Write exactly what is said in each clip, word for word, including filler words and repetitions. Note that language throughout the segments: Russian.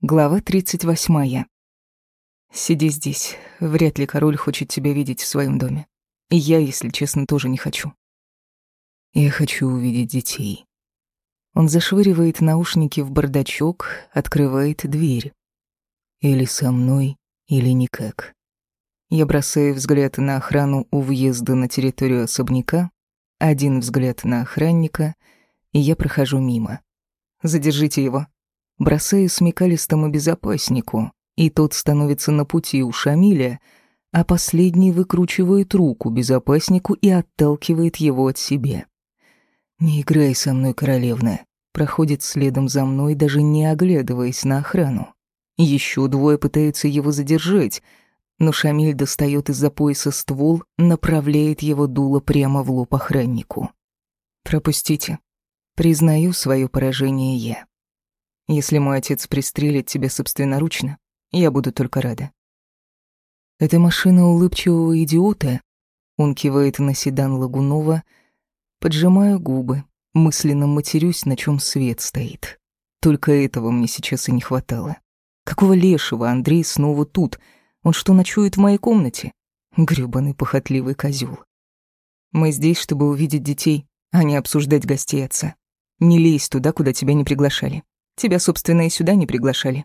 Глава тридцать восьмая. Сиди здесь. Вряд ли король хочет тебя видеть в своем доме. И я, если честно, тоже не хочу. Я хочу увидеть детей. Он зашвыривает наушники в бардачок, открывает дверь. Или со мной, или никак. Я бросаю взгляд на охрану у въезда на территорию особняка, один взгляд на охранника, и я прохожу мимо. Задержите его. Бросаю смекалистому безопаснику, и тот становится на пути у Шамиля, а последний выкручивает руку безопаснику и отталкивает его от себя. «Не играй со мной, королевна», проходит следом за мной, даже не оглядываясь на охрану. Еще двое пытаются его задержать, но Шамиль достает из-за пояса ствол, направляет его дуло прямо в лоб охраннику. «Пропустите. Признаю свое поражение я. Если мой отец пристрелит тебя собственноручно, я буду только рада». «Это машина улыбчивого идиота?» Он кивает на седан Лагунова. Поджимаю губы, мысленно матерюсь, на чем свет стоит. Только этого мне сейчас и не хватало. Какого лешего Андрей снова тут? Он что, ночует в моей комнате? Грёбаный похотливый козёл. Мы здесь, чтобы увидеть детей, а не обсуждать гостей отца. Не лезь туда, куда тебя не приглашали. Тебя, собственно, и сюда не приглашали.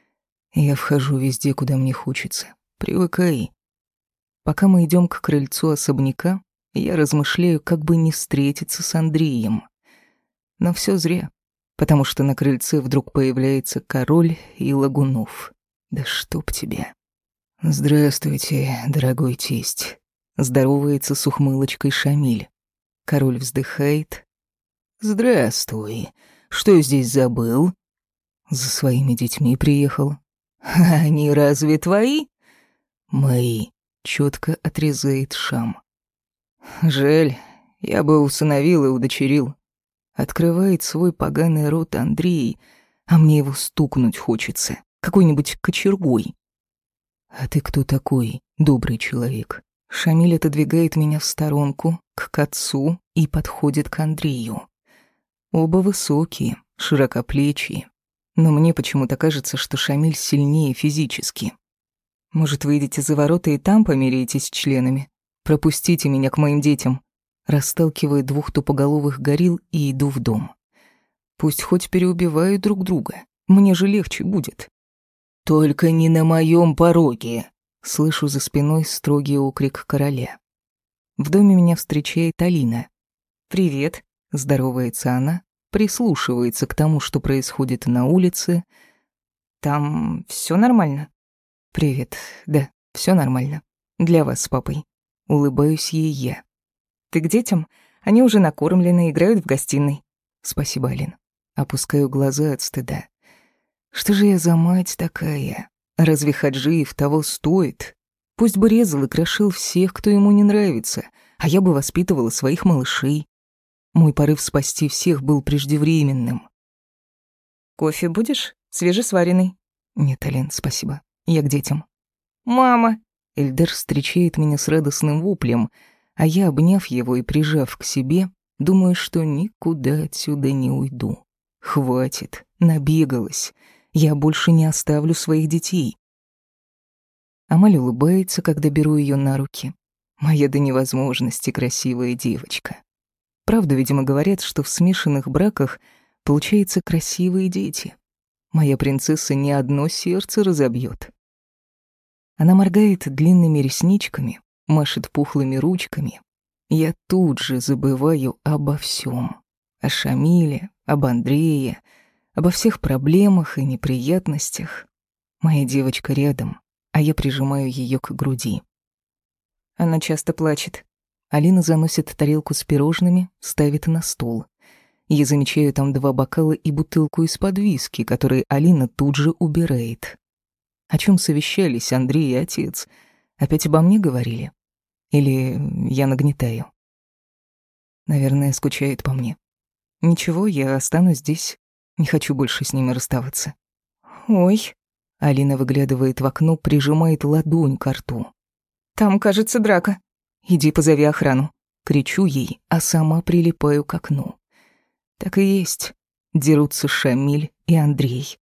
Я вхожу везде, куда мне хочется. Привыкай. Пока мы идем к крыльцу особняка, я размышляю, как бы не встретиться с Андреем. Но все зря, потому что на крыльце вдруг появляется король и Лагунов. Да чтоб тебя. «Здравствуйте, дорогой тесть», — здоровается с ухмылочкой Шамиль. Король вздыхает. «Здравствуй. Что здесь забыл?» «За своими детьми приехал». «Они разве твои?» «Мои», — четко отрезает Шам. «Жаль, я бы усыновил и удочерил». Открывает свой поганый рот Андрей, а мне его стукнуть хочется, какой-нибудь кочергой. «А ты кто такой, добрый человек?» Шамиль отодвигает меня в сторонку, к отцу, и подходит к Андрею. Оба высокие, широкоплечие, но мне почему-то кажется, что Шамиль сильнее физически. «Может, выйдете за ворота и там помиритесь с членами? Пропустите меня к моим детям». Расталкиваю двух тупоголовых горилл и иду в дом. Пусть хоть переубивают друг друга, мне же легче будет. «Только не на моем пороге!» Слышу за спиной строгий окрик короля. В доме меня встречает Алина. «Привет», — здоровается она, прислушивается к тому, что происходит на улице. «Там все нормально?» «Привет, да, все нормально. Для вас с папой». Улыбаюсь ей я. «Ты к детям? Они уже накормлены, играют в гостиной». «Спасибо, Алин». Опускаю глаза от стыда. Что же я за мать такая? Разве Хаджиев того стоит? Пусть бы резал и крошил всех, кто ему не нравится, а я бы воспитывала своих малышей. Мой порыв спасти всех был преждевременным. «Кофе будешь? Свежесваренный?» «Нет, Алин, спасибо. Я к детям». «Мама!» Эльдар встречает меня с радостным воплем, а я, обняв его и прижав к себе, думаю, что никуда отсюда не уйду. Хватит, набегалась. Я больше не оставлю своих детей. Амаль улыбается, когда беру ее на руки. Моя до невозможности красивая девочка. Правда, видимо, говорят, что в смешанных браках получаются красивые дети. Моя принцесса ни одно сердце разобьет. Она моргает длинными ресничками, машет пухлыми ручками. Я тут же забываю обо всем. О Шамиле, об Андрее, обо всех проблемах и неприятностях. Моя девочка рядом, а я прижимаю ее к груди. Она часто плачет. Алина заносит тарелку с пирожными, ставит на стол. Я замечаю там два бокала и бутылку из-под виски, которые Алина тут же убирает. О чем совещались Андрей и отец? Опять обо мне говорили? Или я нагнетаю? Наверное, скучает по мне. Ничего, я останусь здесь. Не хочу больше с ними расставаться. «Ой», — Алина выглядывает в окно, прижимает ладонь к рту. «Там, кажется, драка. Иди позови охрану». Кричу ей, а сама прилипаю к окну. Так и есть. Дерутся Шамиль и Андрей.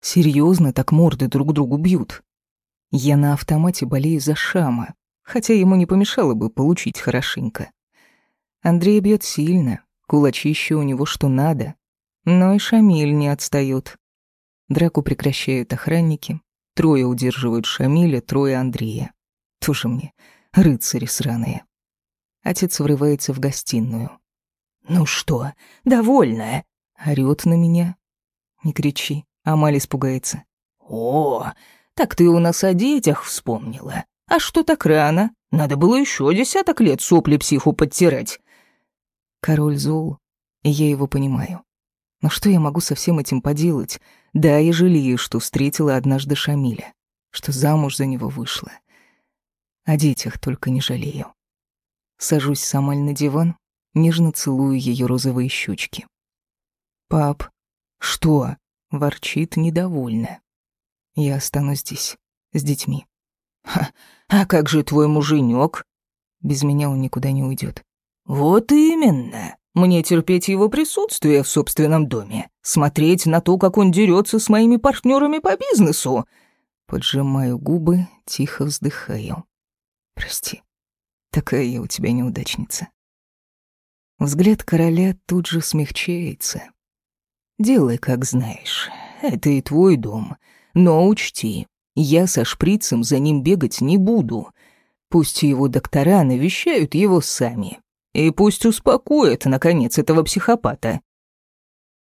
Серьезно так морды друг другу бьют. Я на автомате болею за Шама, хотя ему не помешало бы получить хорошенько. Андрей бьет сильно, кулачище у него что надо, но и Шамиль не отстает. Драку прекращают охранники, трое удерживают Шамиля, трое Андрея. Тоже мне рыцари сраные. Отец врывается в гостиную. «Ну что, довольная?» — орёт на меня. «Не кричи», — Амаль испугается. «О, так ты у нас о детях вспомнила. А что так рано? Надо было еще десяток лет сопли психу подтирать». Король зол, и я его понимаю. Но что я могу со всем этим поделать? Да, я жалею, что встретила однажды Шамиля, что замуж за него вышла. О детях только не жалею. Сажусь с Амаль на диван, нежно целую ее розовые щечки. «Пап, что?» — ворчит недовольно. «Я останусь здесь, с детьми». «Ха, а как же твой муженек? Без меня он никуда не уйдет. «Вот именно. Мне терпеть его присутствие в собственном доме, смотреть на то, как он дерется с моими партнерами по бизнесу». Поджимаю губы, тихо вздыхаю. «Прости, такая я у тебя неудачница». Взгляд короля тут же смягчается. «Делай, как знаешь. Это и твой дом. Но учти, я со шприцем за ним бегать не буду. Пусть его доктора навещают его сами. И пусть успокоят, наконец, этого психопата.